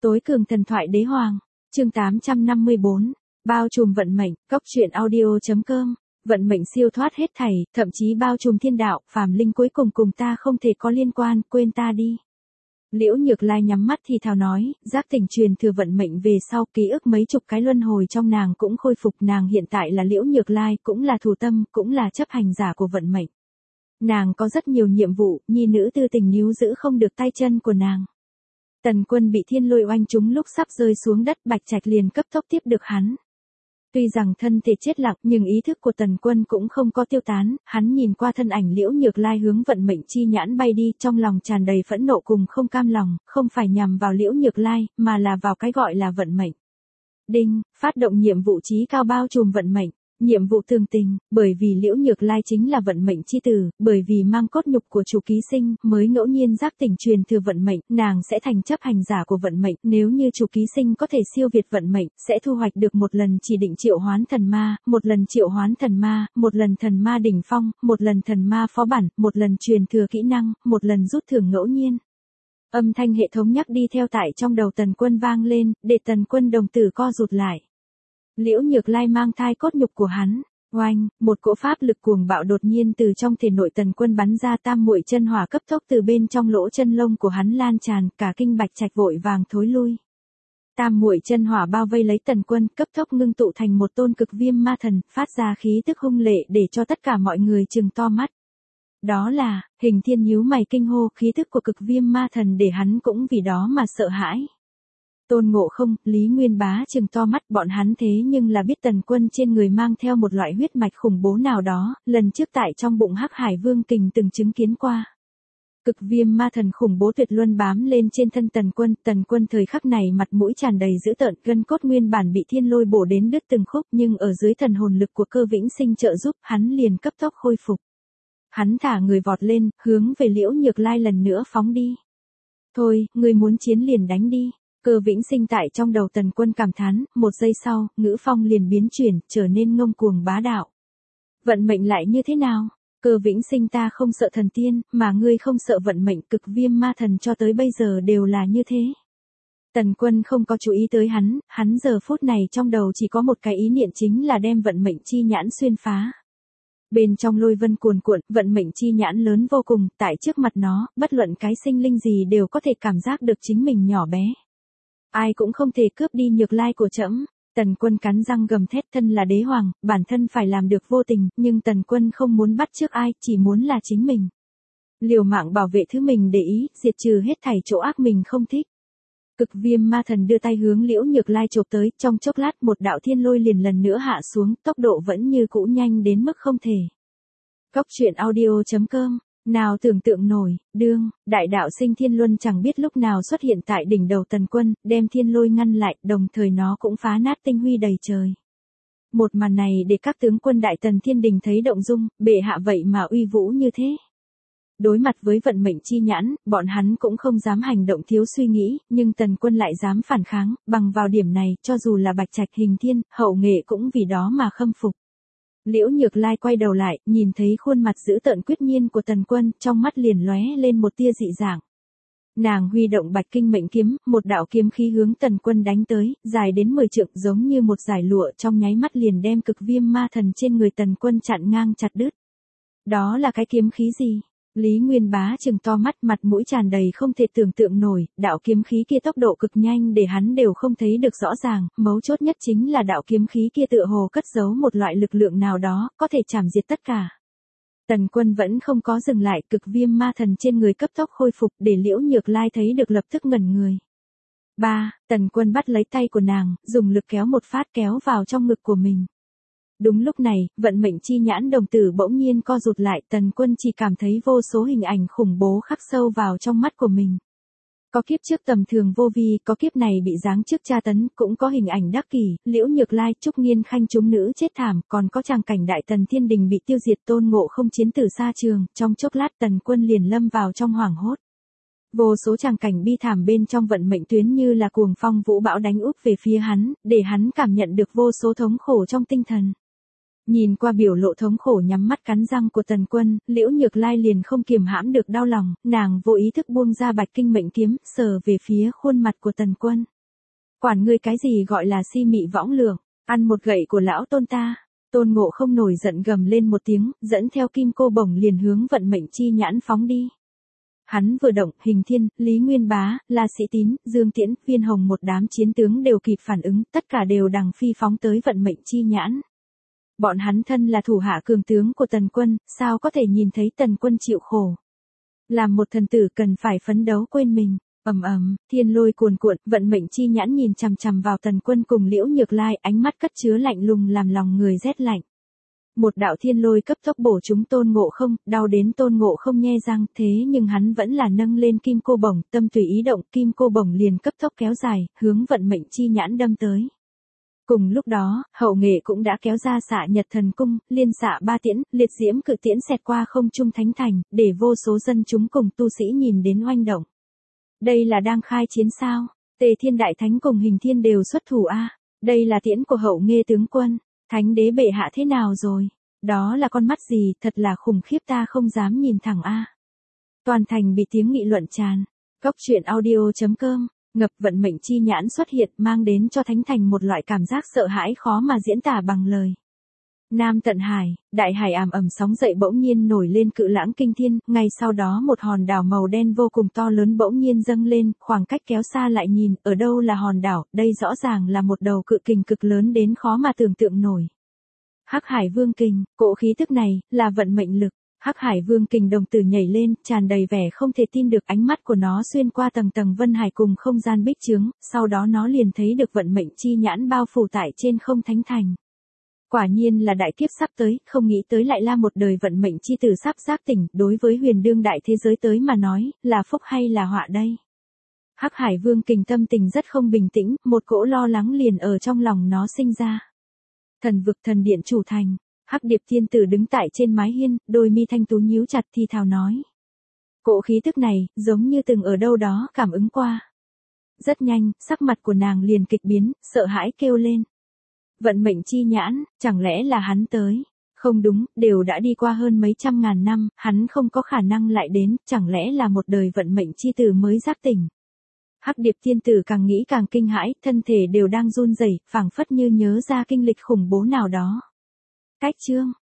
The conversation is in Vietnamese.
Tối cường thần thoại đế hoàng, chương 854, bao trùm vận mệnh, cốc truyện audio.com, vận mệnh siêu thoát hết thảy, thậm chí bao trùm thiên đạo, phàm linh cuối cùng cùng ta không thể có liên quan, quên ta đi. Liễu Nhược Lai nhắm mắt thì thào nói, giác tỉnh truyền thừa vận mệnh về sau, ký ức mấy chục cái luân hồi trong nàng cũng khôi phục, nàng hiện tại là Liễu Nhược Lai, cũng là thủ tâm, cũng là chấp hành giả của vận mệnh. Nàng có rất nhiều nhiệm vụ, nhi nữ tư tình níu giữ không được tay chân của nàng. Tần Quân bị thiên lôi oanh trúng lúc sắp rơi xuống đất, Bạch Trạch liền cấp tốc tiếp được hắn. Tuy rằng thân thể chết lặng, nhưng ý thức của Tần Quân cũng không có tiêu tán, hắn nhìn qua thân ảnh Liễu Nhược Lai hướng vận mệnh chi nhãn bay đi, trong lòng tràn đầy phẫn nộ cùng không cam lòng, không phải nhằm vào Liễu Nhược Lai, mà là vào cái gọi là vận mệnh. Đinh, phát động nhiệm vụ chí cao bao trùm vận mệnh. Nhiệm vụ tường tình, bởi vì Liễu Nhược Lai chính là vận mệnh chi tử, bởi vì mang cốt nhục của chủ ký sinh, mới ngẫu nhiên giác tỉnh truyền thừa vận mệnh, nàng sẽ thành chấp hành giả của vận mệnh, nếu như chủ ký sinh có thể siêu việt vận mệnh, sẽ thu hoạch được một lần chỉ định triệu hoán thần ma, một lần triệu hoán thần ma, một lần thần ma đỉnh phong, một lần thần ma phó bản, một lần truyền thừa kỹ năng, một lần rút thưởng ngẫu nhiên. Âm thanh hệ thống nhắc đi theo tại trong đầu Tần Quân vang lên, để Tần Quân đồng tử co rụt lại. Liễu Nhược Lai mang thai cốt nhục của hắn, oanh, một cỗ pháp lực cuồng bạo đột nhiên từ trong thể nội Tần Quân bắn ra, tam muội chân hỏa cấp tốc từ bên trong lỗ chân lông của hắn lan tràn, cả kinh Bạch Trạch vội vàng thối lui. Tam muội chân hỏa bao vây lấy Tần Quân, cấp tốc ngưng tụ thành một tôn cực viêm ma thần, phát ra khí tức hung lệ để cho tất cả mọi người trừng to mắt. Đó là, Hình Thiên nhíu mày kinh hô, khí tức của cực viêm ma thần để hắn cũng vì đó mà sợ hãi. Tôn Ngộ Không, Lý Nguyên Bá trừng to mắt, bọn hắn thế nhưng là biết Tần Quân trên người mang theo một loại huyết mạch khủng bố nào đó, lần trước tại trong bụng Hắc Hải Vương Kình từng chứng kiến qua. Cực viêm ma thần khủng bố tuyệt luân bám lên trên thân Tần Quân thời khắc này mặt mũi tràn đầy dữ tợn, gân cốt nguyên bản bị thiên lôi bổ đến đứt từng khúc, nhưng ở dưới thần hồn lực của Cơ Vĩnh Sinh trợ giúp, hắn liền cấp tốc khôi phục. Hắn thả người vọt lên, hướng về Liễu Nhược Lai lần nữa phóng đi. Thôi, người muốn chiến liền đánh đi. Cơ Vĩnh Sinh tại trong đầu Tần Quân cảm thán, một giây sau, ngữ phong liền biến chuyển, trở nên ngông cuồng bá đạo. Vận mệnh lại như thế nào? Cơ Vĩnh Sinh, ta không sợ thần tiên, mà ngươi không sợ vận mệnh, cực viêm ma thần cho tới bây giờ đều là như thế. Tần Quân không có chú ý tới hắn giờ phút này trong đầu chỉ có một cái ý niệm, chính là đem vận mệnh chi nhãn xuyên phá. Bên trong lôi vân cuồn cuộn, vận mệnh chi nhãn lớn vô cùng, tại trước mặt nó, bất luận cái sinh linh gì đều có thể cảm giác được chính mình nhỏ bé. Ai cũng không thể cướp đi Nhược Lai của trẫm. Tần Quân cắn răng gầm thét, thân là đế hoàng, bản thân phải làm được vô tình, nhưng Tần Quân không muốn bắt chước ai, chỉ muốn là chính mình. Liều mạng bảo vệ thứ mình để ý, diệt trừ hết thảy chỗ ác mình không thích. Cực viêm ma thần đưa tay hướng Liễu Nhược Lai chộp tới, trong chốc lát một đạo thiên lôi liền lần nữa hạ xuống, tốc độ vẫn như cũ nhanh đến mức không thể. Cốc truyện audio.com. Nào tưởng tượng nổi, đại đạo sinh thiên luân chẳng biết lúc nào xuất hiện tại đỉnh đầu Tần Quân, đem thiên lôi ngăn lại, đồng thời nó cũng phá nát tinh huy đầy trời. Một màn này để các tướng quân đại tần thiên đình thấy động dung, bệ hạ vậy mà uy vũ như thế. Đối mặt với vận mệnh chi nhãn, bọn hắn cũng không dám hành động thiếu suy nghĩ, nhưng Tần Quân lại dám phản kháng, bằng vào điểm này, cho dù là Bạch Trạch, Hình Thiên, Hậu Nghệ cũng vì đó mà khâm phục. Liễu Nhược Lai quay đầu lại, nhìn thấy khuôn mặt dữ tợn quyết nhiên của Tần Quân, trong mắt liền lóe lên một tia dị dạng. Nàng huy động Bạch Kinh Mệnh Kiếm, một đạo kiếm khí hướng Tần Quân đánh tới, dài đến 10 trượng, giống như một dải lụa, trong nháy mắt liền đem cực viêm ma thần trên người Tần Quân chặn ngang chặt đứt. Đó là cái kiếm khí gì? Lý Nguyên Bá trừng to mắt, mặt mũi tràn đầy không thể tưởng tượng nổi, đạo kiếm khí kia tốc độ cực nhanh để hắn đều không thấy được rõ ràng, mấu chốt nhất chính là đạo kiếm khí kia tựa hồ cất giấu một loại lực lượng nào đó, có thể chảm diệt tất cả. Tần Quân vẫn không có dừng lại, cực viêm ma thần trên người cấp tốc khôi phục, để Liễu Nhược Lai thấy được lập tức ngẩn người. Tần Quân bắt lấy tay của nàng, dùng lực kéo một phát, kéo vào trong ngực của mình. Đúng lúc này, vận mệnh chi nhãn đồng tử bỗng nhiên co rụt lại, Tần Quân chỉ cảm thấy vô số hình ảnh khủng bố khắc sâu vào trong mắt của mình. Có kiếp trước tầm thường vô vi, có kiếp này bị giáng chức tra tấn, cũng có hình ảnh đắc kỷ, Liễu Nhược Lai, Trúc Nghiên Khanh chúng nữ chết thảm, còn có tràng cảnh đại tần thiên đình bị tiêu diệt, Tôn Ngộ Không chiến tử xa trường, trong chốc lát Tần Quân liền lâm vào trong hoảng hốt. Vô số tràng cảnh bi thảm bên trong vận mệnh tuyến như là cuồng phong vũ bão đánh úp về phía hắn, để hắn cảm nhận được vô số thống khổ trong tinh thần. Nhìn qua biểu lộ thống khổ nhắm mắt cắn răng của Tần Quân, Liễu Nhược Lai liền không kiềm hãm được đau lòng, nàng vô ý thức buông ra Bạch Kinh Mệnh kiếm, sờ về phía khuôn mặt của Tần Quân. Quản ngươi cái gì gọi là si mị võng lượng, ăn một gậy của lão tôn ta. Tôn Ngộ Không nổi giận gầm lên một tiếng, dẫn theo kim cô bổng liền hướng vận mệnh chi nhãn phóng đi. Hắn vừa động, Hình Thiên, Lý Nguyên Bá, La Sĩ Tín, Dương Tiễn, Viên Hồng một đám chiến tướng đều kịp phản ứng, tất cả đều đằng phi phóng tới vận mệnh chi nhãn. Bọn hắn thân là thủ hạ cường tướng của Tần Quân, sao có thể nhìn thấy Tần Quân chịu khổ. Làm một thần tử cần phải phấn đấu quên mình. Ầm ầm, thiên lôi cuồn cuộn, vận mệnh chi nhãn nhìn chằm chằm vào Tần Quân cùng Liễu Nhược Lai, ánh mắt cất chứa lạnh lùng làm lòng người rét lạnh. Một đạo thiên lôi cấp tốc bổ trúng Tôn Ngộ Không, đau đến Tôn Ngộ Không nhe răng, thế nhưng hắn vẫn là nâng lên kim cô bổng, tâm tùy ý động, kim cô bổng liền cấp tốc kéo dài, hướng vận mệnh chi nhãn đâm tới. Cùng lúc đó, Hậu Nghệ cũng đã kéo ra xạ Nhật Thần Cung, liên xạ ba tiễn, liệt diễm cự tiễn xẹt qua không trung thánh thành, để vô số dân chúng cùng tu sĩ nhìn đến oanh động. Đây là đang khai chiến sao? Tề Thiên Đại Thánh cùng Hình Thiên đều xuất thủ a. Đây là tiễn của Hậu Nghệ tướng quân. Thánh đế bệ hạ thế nào rồi? Đó là con mắt gì, thật là khủng khiếp ta không dám nhìn thẳng a. Toàn thành bị tiếng nghị luận tràn. Góc truyện audio.com, ngập vận mệnh chi nhãn xuất hiện mang đến cho thánh thành một loại cảm giác sợ hãi khó mà diễn tả bằng lời. Nam Tận Hải, đại hải àm ầm sóng dậy bỗng nhiên nổi lên cự lãng kinh thiên, ngay sau đó một hòn đảo màu đen vô cùng to lớn bỗng nhiên dâng lên, khoảng cách kéo xa lại nhìn, ở đâu là hòn đảo, đây rõ ràng là một đầu cự kình cực lớn đến khó mà tưởng tượng nổi. Hắc Hải Vương Kình, cỗ khí tức này, là vận mệnh lực. Hắc Hải Vương Kình đồng tử nhảy lên, tràn đầy vẻ không thể tin được, ánh mắt của nó xuyên qua tầng tầng vân hải cùng không gian bích chướng, sau đó nó liền thấy được vận mệnh chi nhãn bao phủ tại trên không thánh thành. Quả nhiên là đại kiếp sắp tới, không nghĩ tới lại là một đời vận mệnh chi tử sắp giác tỉnh, đối với huyền đương đại thế giới tới mà nói, là phúc hay là họa đây? Hắc Hải Vương Kình tâm tình rất không bình tĩnh, một cỗ lo lắng liền ở trong lòng nó sinh ra. Thần vực thần điện chủ thành, Hắc Điệp Thiên Tử đứng tại trên mái hiên, đôi mi thanh tú nhíu chặt thì thào nói. Cỗ khí tức này, giống như từng ở đâu đó cảm ứng qua. Rất nhanh, sắc mặt của nàng liền kịch biến, sợ hãi kêu lên. Vận mệnh chi nhãn, chẳng lẽ là hắn tới? Không đúng, đều đã đi qua hơn mấy trăm ngàn năm, hắn không có khả năng lại đến, chẳng lẽ là một đời vận mệnh chi tử mới giác tỉnh? Hắc Điệp Thiên Tử càng nghĩ càng kinh hãi, thân thể đều đang run rẩy, phảng phất như nhớ ra kinh lịch khủng bố nào đó. Cách chương